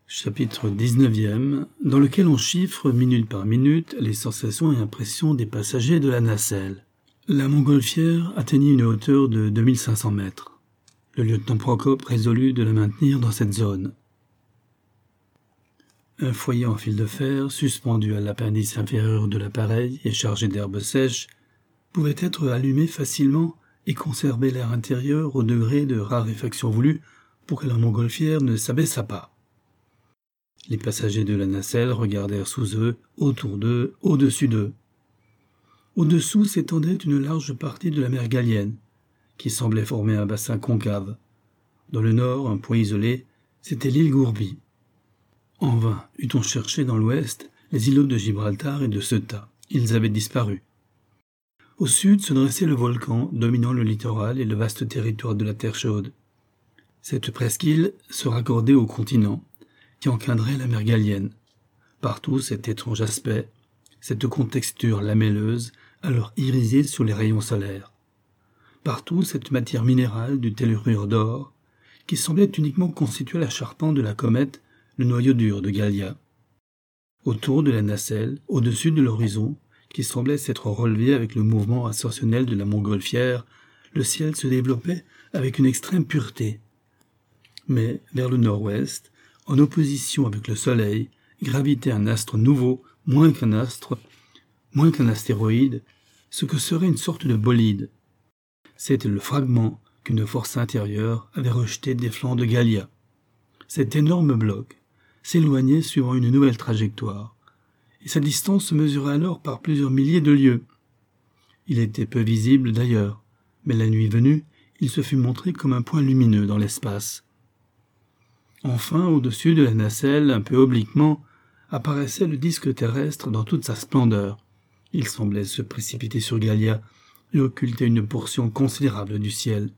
Chapitre 19e, dans lequel on chiffre minute par minute les sensations et impressions des passagers de la nacelle. La montgolfière atteignit une hauteur de 2500 mètres. Le lieutenant Procope résolut de la maintenir dans cette zone. Un foyer en fil de fer, suspendu à l'appendice inférieur de l'appareil et chargé d'herbes sèches, pouvait être allumé facilement et conserver l'air intérieur au degré de raréfaction voulu pour que la montgolfière ne s'abaissât pas. Les passagers de la nacelle regardèrent sous eux, autour d'eux, au-dessus d'eux. Au-dessous s'étendait une large partie de la mer Gallienne, qui semblait former un bassin concave. Dans le nord, un point isolé, c'était l'île Gourbi. En vain eût-on cherché dans l'ouest les îlots de Gibraltar et de Ceuta. Ils avaient disparu. Au sud se dressait le volcan, dominant le littoral et le vaste territoire de la Terre chaude. Cette presqu'île se raccordait au continent, qui encadrait la mer Gallienne. Partout cet étrange aspect, cette contexture lamelleuse, alors irisée sous les rayons solaires. Partout cette matière minérale du tellurure d'or, qui semblait uniquement constituer la charpente de la comète, le noyau dur de Gallia. Autour de la nacelle, au-dessus de l'horizon, qui semblait s'être relevé avec le mouvement ascensionnel de la montgolfière, le ciel se développait avec une extrême pureté. Mais vers le nord-ouest, en opposition avec le Soleil, gravitait un astre nouveau, moins qu'un astéroïde, ce que serait une sorte de bolide. C'était le fragment qu'une force intérieure avait rejeté des flancs de Gallia. Cet énorme bloc s'éloignait suivant une nouvelle trajectoire, et sa distance se mesurait alors par plusieurs milliers de lieues. Il était peu visible d'ailleurs, mais la nuit venue, il se fut montré comme un point lumineux dans l'espace. Enfin, au-dessus de la nacelle, un peu obliquement, apparaissait le disque terrestre dans toute sa splendeur. Il semblait se précipiter sur Gallia et occulter une portion considérable du ciel.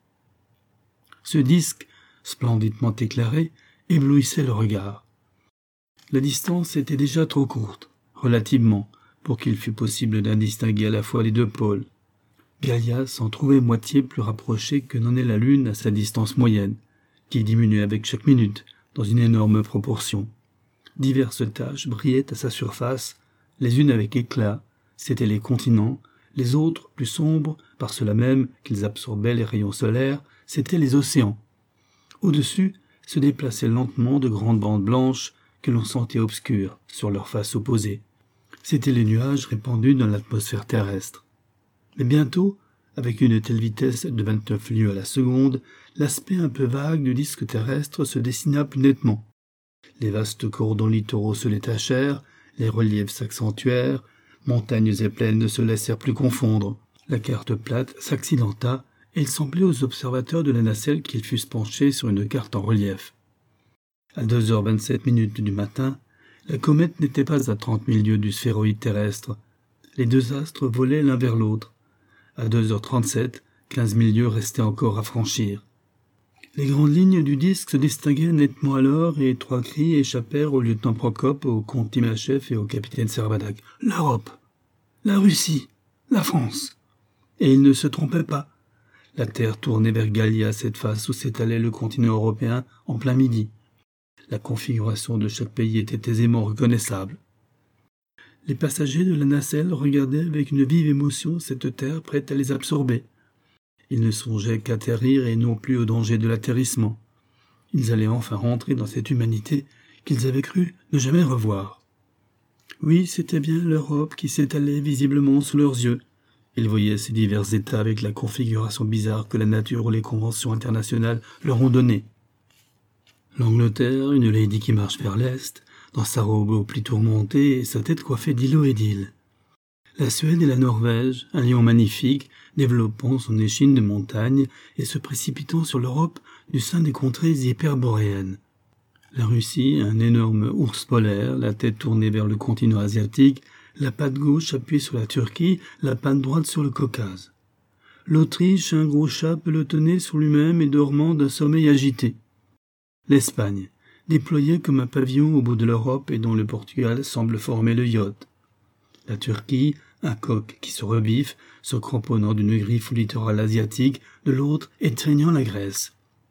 Ce disque, splendidement éclairé, éblouissait le regard. La distance était déjà trop courte, relativement, pour qu'il fût possible d'en distinguer à la fois les deux pôles. Gallia s'en trouvait moitié plus rapprochée que n'en est la Lune à sa distance moyenne, qui diminuait avec chaque minute, dans une énorme proportion. Diverses taches brillaient à sa surface, les unes avec éclat, c'étaient les continents, les autres, plus sombres, par cela même qu'ils absorbaient les rayons solaires, c'étaient les océans. Au-dessus se déplaçaient lentement de grandes bandes blanches que l'on sentait obscures sur leur face opposée. C'étaient les nuages répandus dans l'atmosphère terrestre. Mais bientôt, avec une telle vitesse de 29 lieues à la seconde, l'aspect un peu vague du disque terrestre se dessina plus nettement. Les vastes cordons littoraux se détachèrent, les reliefs s'accentuèrent, montagnes et plaines ne se laissèrent plus confondre. La carte plate s'accidenta, et il semblait aux observateurs de la nacelle qu'ils fussent penchés sur une carte en relief. À 2h27 du matin, la comète n'était pas à 30 000 lieues du sphéroïde terrestre. Les deux astres volaient l'un vers l'autre. À 2h37, 15 000 lieues restaient encore à franchir. Les grandes lignes du disque se distinguaient nettement alors et trois cris échappèrent au lieutenant Procope, au comte Timachev et au capitaine Servadac. « L'Europe, la Russie, la France !» Et ils ne se trompaient pas. La Terre tournait vers Gallia, cette face où s'étalait le continent européen en plein midi. La configuration de chaque pays était aisément reconnaissable. Les passagers de la nacelle regardaient avec une vive émotion cette terre prête à les absorber. Ils ne songeaient qu'atterrir et non plus au danger de l'atterrissement. Ils allaient enfin rentrer dans cette humanité qu'ils avaient cru ne jamais revoir. Oui, c'était bien l'Europe qui s'étalait visiblement sous leurs yeux. Ils voyaient ces divers États avec la configuration bizarre que la nature ou les conventions internationales leur ont donnée. L'Angleterre, une lady qui marche vers l'Est, dans sa robe aux plis tourmentés et sa tête coiffée d'îlots et d'îles. La Suède et la Norvège, un lion magnifique, développant son échine de montagne et se précipitant sur l'Europe du sein des contrées hyperboréennes. La Russie, un énorme ours polaire, la tête tournée vers le continent asiatique, la patte gauche appuyée sur la Turquie, la patte droite sur le Caucase. L'Autriche, un gros chat pelotonné sur lui-même et dormant d'un sommeil agité. L'Espagne, déployée comme un pavillon au bout de l'Europe et dont le Portugal semble former le yacht. La Turquie, un coq qui se reviffe, se cramponnant d'une griffe au littoral asiatique, de l'autre étreignant la Grèce.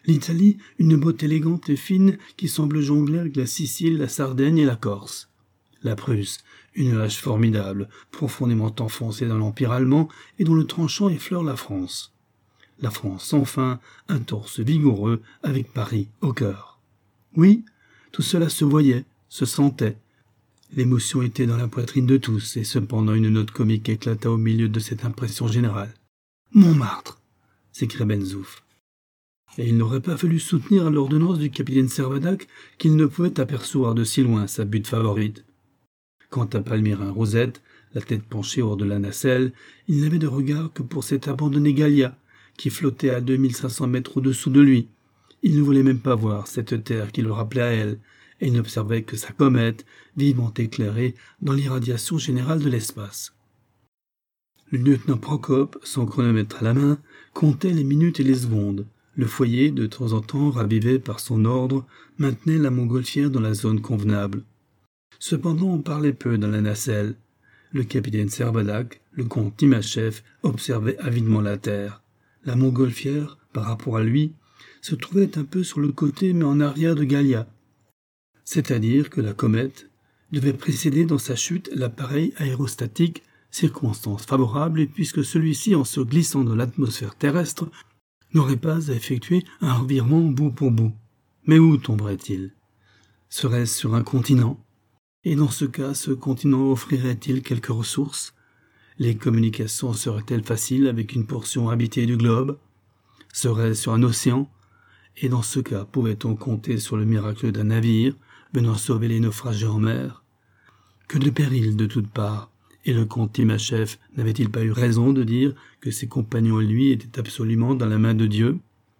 L'Italie, une botte élégante et fine qui semble jongler avec la Sicile, la Sardaigne et la Corse. La Prusse, une hache formidable, profondément enfoncée dans l'Empire allemand et dont le tranchant effleure la France. La France, enfin, un torse vigoureux avec Paris au cœur. Oui, tout cela se voyait, se sentait. L'émotion était dans la poitrine de tous, et cependant une note comique éclata au milieu de cette impression générale. « Montmartre !» s'écria Benzouf. Et il n'aurait pas fallu soutenir à l'ordonnance du capitaine Servadac qu'il ne pouvait apercevoir de si loin sa butte favorite. Quant à Palmyrin Rosette, la tête penchée hors de la nacelle, il n'avait de regard que pour cette abandonnée Gallia, qui flottait à 2500 mètres au-dessous de lui. Il ne voulait même pas voir cette terre qui le rappelait à elle, et il n'observait que sa comète, vivement éclairée dans l'irradiation générale de l'espace. Le lieutenant Procope, son chronomètre à la main, comptait les minutes et les secondes. Le foyer, de temps en temps ravivé par son ordre, maintenait la montgolfière dans la zone convenable. Cependant, on parlait peu dans la nacelle. Le capitaine Servadac, le comte Timascheff, observait avidement la terre. La montgolfière, par rapport à lui, se trouvait un peu sur le côté mais en arrière de Gallia. C'est-à-dire que la comète devait précéder dans sa chute l'appareil aérostatique, circonstance favorable puisque celui-ci, en se glissant dans l'atmosphère terrestre, n'aurait pas à effectuer un revirement bout pour bout. Mais où tomberait-il? Serait-ce sur un continent? Et dans ce cas, ce continent offrirait-il quelques ressources? Les communications seraient-elles faciles avec une portion habitée du globe? Serait-ce sur un océan? Et dans ce cas, pouvait-on compter sur le miracle d'un navire venant sauver les naufragés en mer? Que de périls de toutes parts! Et le comte Timascheff n'avait-il pas eu raison de dire que ses compagnons et lui étaient absolument dans la main de Dieu?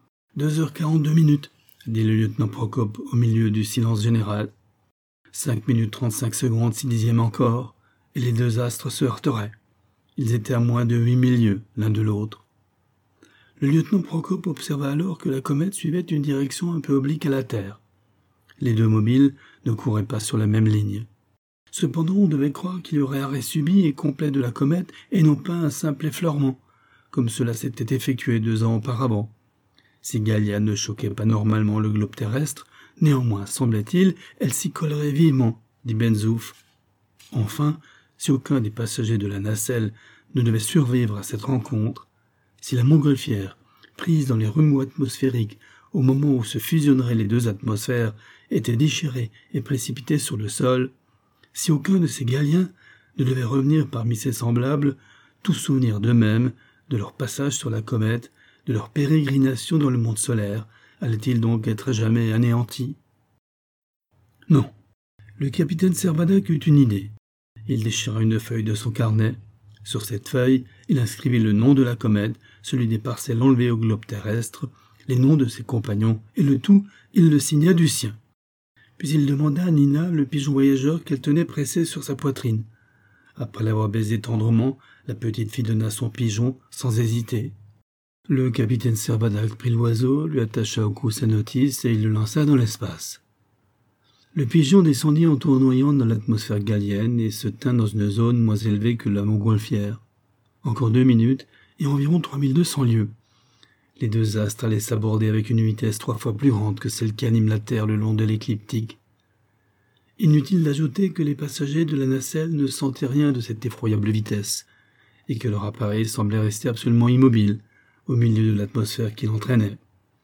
2h42, dit le lieutenant Procope au milieu du silence général. 5 minutes 35 secondes, 6 dixièmes encore, et les deux astres se heurteraient. Ils étaient à moins de 8000 lieues l'un de l'autre. Le lieutenant Procope observa alors que la comète suivait une direction un peu oblique à la Terre. Les deux mobiles ne couraient pas sur la même ligne. Cependant, on devait croire qu'il y aurait arrêt subit et complet de la comète et non pas un simple effleurement, comme cela s'était effectué 2 ans auparavant. Si Gallia ne choquait pas normalement le globe terrestre, néanmoins, semblait-il, elle s'y collerait vivement, dit Benzouf. Enfin, si aucun des passagers de la nacelle ne devait survivre à cette rencontre, si la montgolfière, prise dans les remous atmosphériques au moment où se fusionneraient les deux atmosphères, était déchirée et précipitée sur le sol, si aucun de ces Galliens ne devait revenir parmi ses semblables, tout souvenir d'eux-mêmes, de leur passage sur la comète, de leur pérégrination dans le monde solaire, allait-il donc être jamais anéanti? Non. Le capitaine Servadac eut une idée. Il déchira une feuille de son carnet. Sur cette feuille, il inscrivit le nom de la comète, celui des parcelles enlevées au globe terrestre, les noms de ses compagnons, et le tout, il le signa du sien. Puis il demanda à Nina, le pigeon voyageur, qu'elle tenait pressé sur sa poitrine. Après l'avoir baisé tendrement, la petite fille donna son pigeon, sans hésiter. Le capitaine Servadac prit l'oiseau, lui attacha au cou sa notice, et il le lança dans l'espace. Le pigeon descendit en tournoyant dans l'atmosphère gallienne et se tint dans une zone moins élevée que la montgolfière. Encore 2 minutes, et environ 3200 lieues. Les deux astres allaient s'aborder avec une vitesse 3 fois plus grande que celle qui anime la Terre le long de l'écliptique. Inutile d'ajouter que les passagers de la nacelle ne sentaient rien de cette effroyable vitesse, et que leur appareil semblait rester absolument immobile, au milieu de l'atmosphère qui l'entraînait.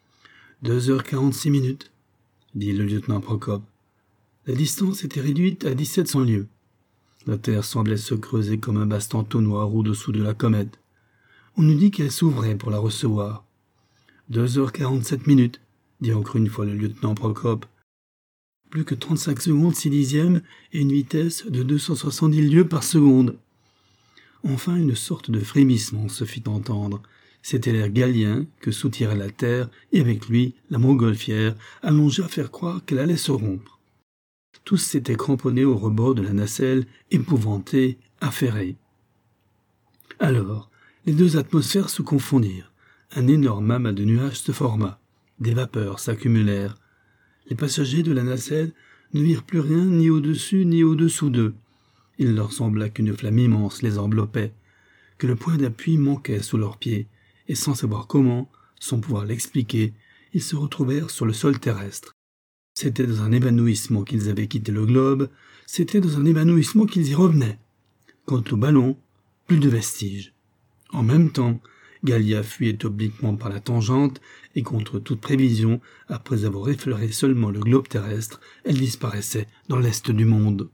2h46, dit le lieutenant Procope. La distance était réduite à 1700 lieues. La Terre semblait se creuser comme un vaste entonnoir au-dessous de la comète. On eût dit qu'elle s'ouvrait pour la recevoir. 2h47, dit encore une fois le lieutenant Procope. Plus que 35 secondes 6 dixièmes et une vitesse de 270 lieues par seconde. Enfin, une sorte de frémissement se fit entendre. C'était l'air gallien que soutirait la Terre, et avec lui, la montgolfière, allongée à faire croire qu'elle allait se rompre. Tous s'étaient cramponnés au rebord de la nacelle, épouvantés, affairés. Alors, les deux atmosphères se confondirent. Un énorme amas de nuages se forma. Des vapeurs s'accumulèrent. Les passagers de la nacelle ne virent plus rien ni au-dessus ni au-dessous d'eux. Il leur sembla qu'une flamme immense les enveloppait, que le point d'appui manquait sous leurs pieds, et sans savoir comment, sans pouvoir l'expliquer, ils se retrouvèrent sur le sol terrestre. C'était dans un évanouissement qu'ils avaient quitté le globe, c'était dans un évanouissement qu'ils y revenaient. Quant au ballon, plus de vestiges. En même temps, Gallia fuyait obliquement par la tangente, et contre toute prévision, après avoir effleuré seulement le globe terrestre, elle disparaissait dans l'est du monde.